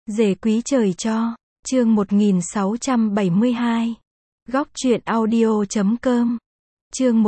Rể quý trời cho, chương 1672. Góc truyện audio.com. Chương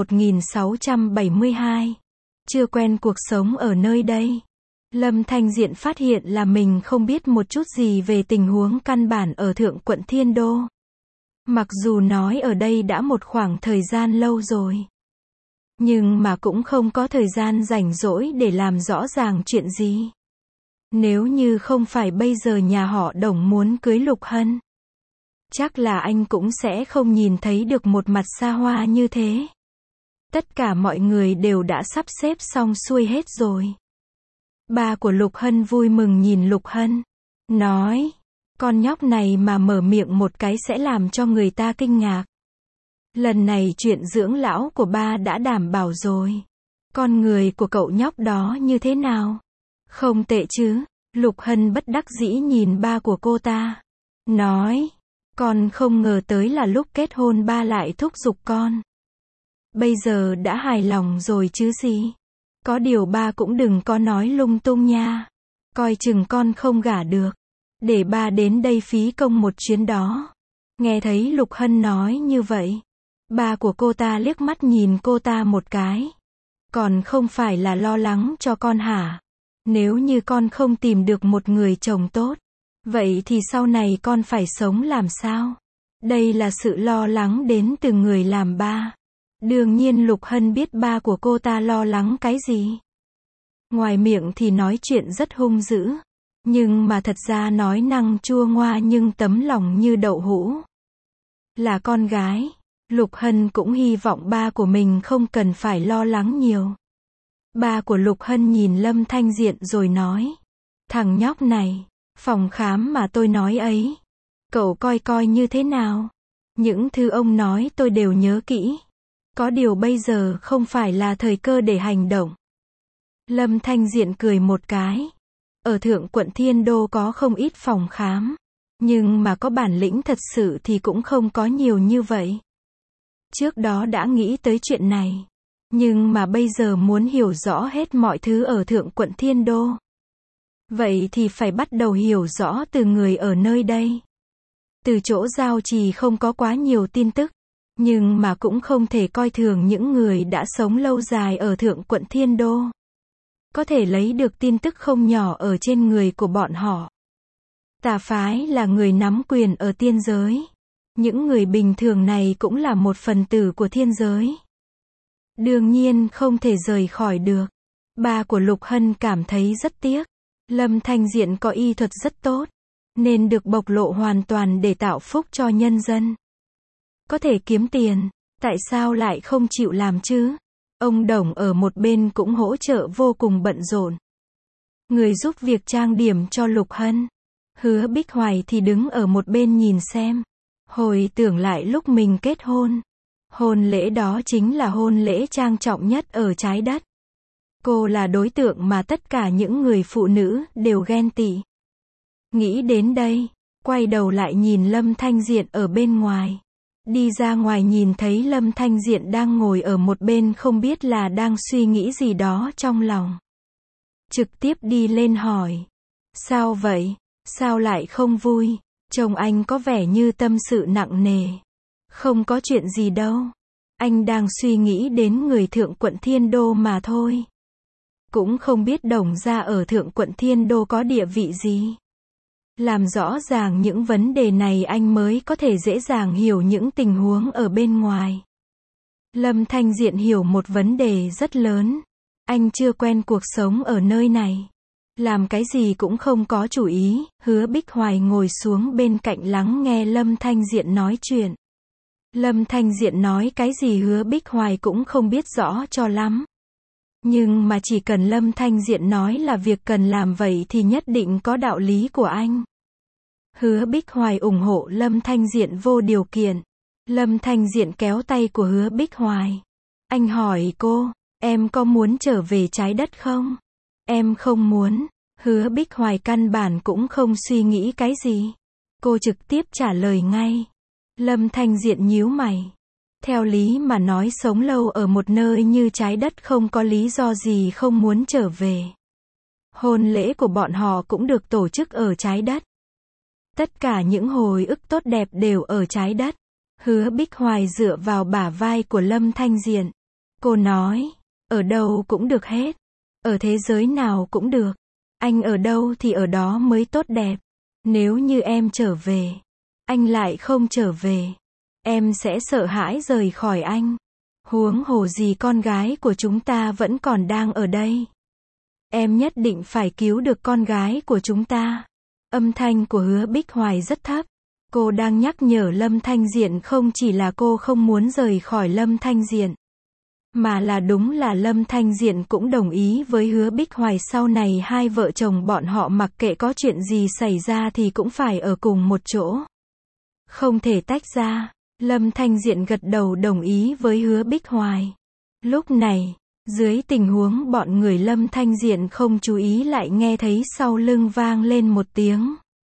1672. Chưa quen cuộc sống ở nơi đây. Lâm Thanh Diện phát hiện là mình không biết một chút gì về tình huống căn bản ở Thượng quận Thiên Đô. Mặc dù nói ở đây đã một khoảng thời gian lâu rồi, nhưng mà cũng không có thời gian rảnh rỗi để làm rõ ràng chuyện gì. Nếu như không phải bây giờ nhà họ Đồng muốn cưới Lục Hân, chắc là anh cũng sẽ không nhìn thấy được một mặt xa hoa như thế. Tất cả mọi người đều đã sắp xếp xong xuôi hết rồi. Ba của Lục Hân vui mừng nhìn Lục Hân, nói, con nhóc này mà mở miệng một cái sẽ làm cho người ta kinh ngạc. Lần này chuyện dưỡng lão của ba đã đảm bảo rồi. Con người của cậu nhóc đó như thế nào? Không tệ chứ? Lục Hân bất đắc dĩ nhìn ba của cô ta, nói, con không ngờ tới là lúc kết hôn ba lại thúc giục con. Bây giờ đã hài lòng rồi chứ gì? Có điều ba cũng đừng có nói lung tung nha. Coi chừng con không gả được. Để ba đến đây phí công một chuyến đó. Nghe thấy Lục Hân nói như vậy, ba của cô ta liếc mắt nhìn cô ta một cái. Còn không phải là lo lắng cho con hả? Nếu như con không tìm được một người chồng tốt, vậy thì sau này con phải sống làm sao? Đây là sự lo lắng đến từ người làm ba. Đương nhiên Lục Hân biết ba của cô ta lo lắng cái gì. Ngoài miệng thì nói chuyện rất hung dữ, nhưng mà thật ra nói năng chua ngoa nhưng tấm lòng như đậu hũ. Là con gái, Lục Hân cũng hy vọng ba của mình không cần phải lo lắng nhiều. Ba của Lục Hân nhìn Lâm Thanh Diện rồi nói, thằng nhóc này, phòng khám mà tôi nói ấy, cậu coi coi như thế nào? Những thứ ông nói tôi đều nhớ kỹ. Có điều bây giờ không phải là thời cơ để hành động. Lâm Thanh Diện cười một cái. Ở Thượng quận Thiên Đô có không ít phòng khám, nhưng mà có bản lĩnh thật sự thì cũng không có nhiều như vậy. Trước đó đã nghĩ tới chuyện này, nhưng mà bây giờ muốn hiểu rõ hết mọi thứ ở Thượng quận Thiên Đô, vậy thì phải bắt đầu hiểu rõ từ người ở nơi đây. Từ chỗ giao trì không có quá nhiều tin tức, nhưng mà cũng không thể coi thường những người đã sống lâu dài ở Thượng quận Thiên Đô. Có thể lấy được tin tức không nhỏ ở trên người của bọn họ. Tà phái là người nắm quyền ở tiên giới. Những người bình thường này cũng là một phần tử của thiên giới. Đương nhiên không thể rời khỏi được. Ba của Lục Hân cảm thấy rất tiếc. Lâm Thanh Diện có y thuật rất tốt, nên được bộc lộ hoàn toàn để tạo phúc cho nhân dân. Có thể kiếm tiền, tại sao lại không chịu làm chứ? Ông Đồng ở một bên cũng hỗ trợ vô cùng bận rộn. Người giúp việc trang điểm cho Lục Hân. Hứa Bích Hoài thì đứng ở một bên nhìn xem. Hồi tưởng lại lúc mình kết hôn. Hôn lễ đó chính là hôn lễ trang trọng nhất ở trái đất. Cô là đối tượng mà tất cả những người phụ nữ đều ghen tị. Nghĩ đến đây, quay đầu lại nhìn Lâm Thanh Diện ở bên ngoài. Đi ra ngoài nhìn thấy Lâm Thanh Diện đang ngồi ở một bên không biết là đang suy nghĩ gì đó trong lòng. Trực tiếp đi lên hỏi. Sao vậy? Sao lại không vui? Chồng anh có vẻ như tâm sự nặng nề. Không có chuyện gì đâu. Anh đang suy nghĩ đến người Thượng quận Thiên Đô mà thôi. Cũng không biết Đồng gia ở Thượng quận Thiên Đô có địa vị gì. Làm rõ ràng những vấn đề này anh mới có thể dễ dàng hiểu những tình huống ở bên ngoài. Lâm Thanh Diện hiểu một vấn đề rất lớn. Anh chưa quen cuộc sống ở nơi này. Làm cái gì cũng không có chủ ý. Hứa Bích Hoài ngồi xuống bên cạnh lắng nghe Lâm Thanh Diện nói chuyện. Lâm Thanh Diện nói cái gì Hứa Bích Hoài cũng không biết rõ cho lắm. Nhưng mà chỉ cần Lâm Thanh Diện nói là việc cần làm vậy thì nhất định có đạo lý của anh. Hứa Bích Hoài ủng hộ Lâm Thanh Diện vô điều kiện. Lâm Thanh Diện kéo tay của Hứa Bích Hoài. Anh hỏi cô, em có muốn trở về trái đất không? Em không muốn. Hứa Bích Hoài căn bản cũng không suy nghĩ cái gì. Cô trực tiếp trả lời ngay. Lâm Thanh Diện nhíu mày. Theo lý mà nói sống lâu ở một nơi như trái đất không có lý do gì không muốn trở về. Hôn lễ của bọn họ cũng được tổ chức ở trái đất. Tất cả những hồi ức tốt đẹp đều ở trái đất. Hứa Bích Hoài dựa vào bả vai của Lâm Thanh Diện. Cô nói, ở đâu cũng được hết. Ở thế giới nào cũng được. Anh ở đâu thì ở đó mới tốt đẹp. Nếu như em trở về, anh lại không trở về, em sẽ sợ hãi rời khỏi anh. Huống hồ gì con gái của chúng ta vẫn còn đang ở đây. Em nhất định phải cứu được con gái của chúng ta. Âm thanh của Hứa Bích Hoài rất thấp. Cô đang nhắc nhở Lâm Thanh Diện không chỉ là cô không muốn rời khỏi Lâm Thanh Diện, mà là đúng là Lâm Thanh Diện cũng đồng ý với Hứa Bích Hoài sau này hai vợ chồng bọn họ mặc kệ có chuyện gì xảy ra thì cũng phải ở cùng một chỗ. Không thể tách ra. Lâm Thanh Diện gật đầu đồng ý với Hứa Bích Hoài. Lúc này, dưới tình huống bọn người Lâm Thanh Diện không chú ý lại nghe thấy sau lưng vang lên một tiếng.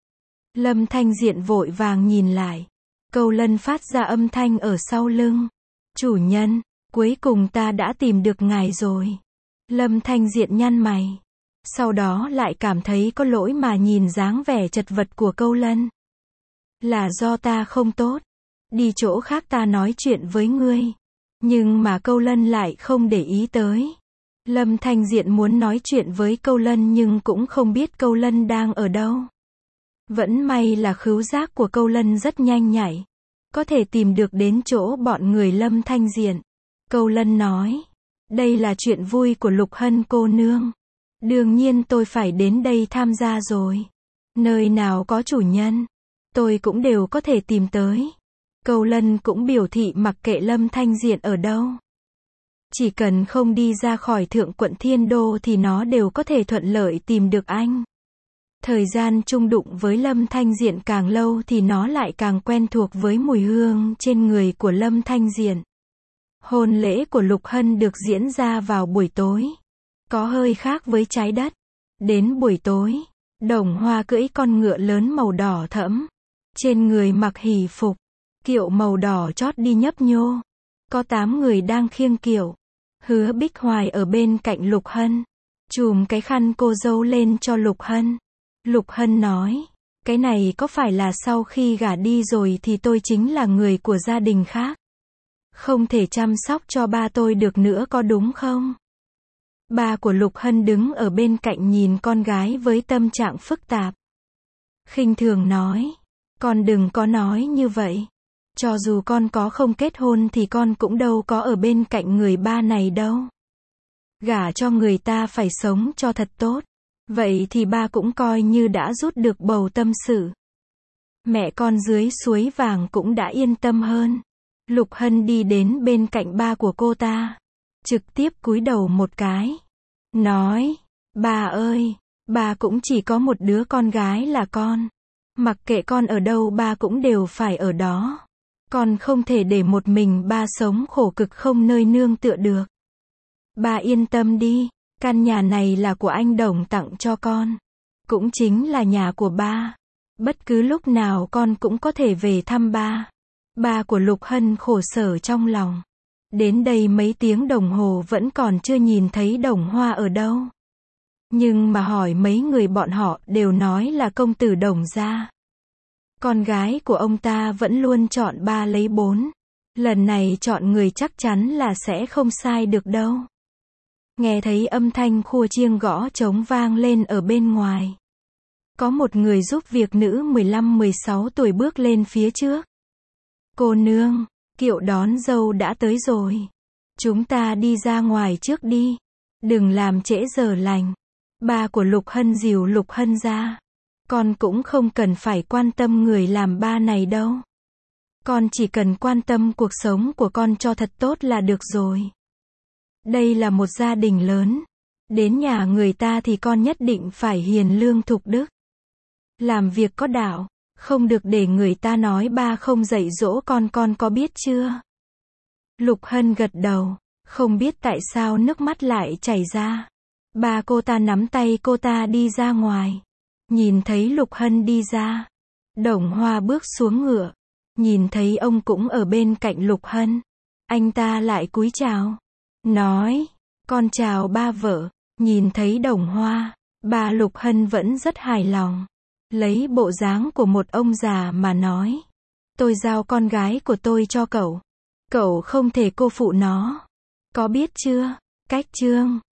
Lâm Thanh Diện vội vàng nhìn lại. Câu Lân phát ra âm thanh ở sau lưng. Chủ nhân, cuối cùng ta đã tìm được ngài rồi. Lâm Thanh Diện nhăn mày. Sau đó lại cảm thấy có lỗi mà nhìn dáng vẻ chật vật của Câu Lân. Là do ta không tốt. Đi chỗ khác ta nói chuyện với ngươi. Nhưng mà Câu Lân lại không để ý tới. Lâm Thanh Diện muốn nói chuyện với Câu Lân nhưng cũng không biết Câu Lân đang ở đâu. Vẫn may là khứu giác của Câu Lân rất nhanh nhạy. Có thể tìm được đến chỗ bọn người Lâm Thanh Diện. Câu Lân nói. Đây là chuyện vui của Lục Hân cô nương. Đương nhiên tôi phải đến đây tham gia rồi. Nơi nào có chủ nhân, tôi cũng đều có thể tìm tới. Câu Lân cũng biểu thị mặc kệ Lâm Thanh Diện ở đâu. Chỉ cần không đi ra khỏi Thượng quận Thiên Đô thì nó đều có thể thuận lợi tìm được anh. Thời gian chung đụng với Lâm Thanh Diện càng lâu thì nó lại càng quen thuộc với mùi hương trên người của Lâm Thanh Diện. Hôn lễ của Lục Hân được diễn ra vào buổi tối. Có hơi khác với trái đất. Đến buổi tối, Đồng Hoa cưỡi con ngựa lớn màu đỏ thẫm. Trên người mặc hỷ phục. Kiệu màu đỏ chót đi nhấp nhô. Có 8 người đang khiêng kiệu. Hứa Bích Hoài ở bên cạnh Lục Hân. Chùm cái khăn cô dâu lên cho Lục Hân. Lục Hân nói. Cái này có phải là sau khi gả đi rồi thì tôi chính là người của gia đình khác. Không thể chăm sóc cho ba tôi được nữa có đúng không? Ba của Lục Hân đứng ở bên cạnh nhìn con gái với tâm trạng phức tạp. Khinh thường nói. Con đừng có nói như vậy. Cho dù con có không kết hôn thì con cũng đâu có ở bên cạnh người ba này đâu. Gả cho người ta phải sống cho thật tốt. Vậy thì ba cũng coi như đã rút được bầu tâm sự. Mẹ con dưới suối vàng cũng đã yên tâm hơn. Lục Hân đi đến bên cạnh ba của cô ta. Trực tiếp cúi đầu một cái. Nói, ba ơi, ba cũng chỉ có một đứa con gái là con. Mặc kệ con ở đâu ba cũng đều phải ở đó. Con không thể để một mình ba sống khổ cực không nơi nương tựa được. Ba yên tâm đi, căn nhà này là của anh Đồng tặng cho con. Cũng chính là nhà của ba. Bất cứ lúc nào con cũng có thể về thăm ba. Ba của Lục Hân khổ sở trong lòng. Đến đây mấy tiếng đồng hồ vẫn còn chưa nhìn thấy Đồng Hoa ở đâu. Nhưng mà hỏi mấy người bọn họ đều nói là công tử Đồng gia. Con gái của ông ta vẫn luôn chọn 3 lấy 4. Lần này chọn người chắc chắn là sẽ không sai được đâu. Nghe thấy âm thanh khua chiêng gõ trống vang lên ở bên ngoài. Có một người giúp việc nữ 15-16 tuổi bước lên phía trước. Cô nương, kiệu đón dâu đã tới rồi. Chúng ta đi ra ngoài trước đi. Đừng làm trễ giờ lành. Ba của Lục Hân dìu Lục Hân ra. Con cũng không cần phải quan tâm người làm ba này đâu. Con chỉ cần quan tâm cuộc sống của con cho thật tốt là được rồi. Đây là một gia đình lớn. Đến nhà người ta thì con nhất định phải hiền lương thục đức. Làm việc có đạo. Không được để người ta nói ba không dạy dỗ con có biết chưa? Lục Hân gật đầu. Không biết tại sao nước mắt lại chảy ra. Ba cô ta nắm tay cô ta đi ra ngoài. Nhìn thấy Lục Hân đi ra. Đồng Hoa bước xuống ngựa. Nhìn thấy ông cũng ở bên cạnh Lục Hân. Anh ta lại cúi chào. Nói. Con chào ba vợ. Nhìn thấy Đồng Hoa. Bà Lục Hân vẫn rất hài lòng. lấy bộ dáng của một ông già mà nói. Tôi giao con gái của tôi cho cậu. Cậu không thể cô phụ nó. Có biết chưa? Cách chương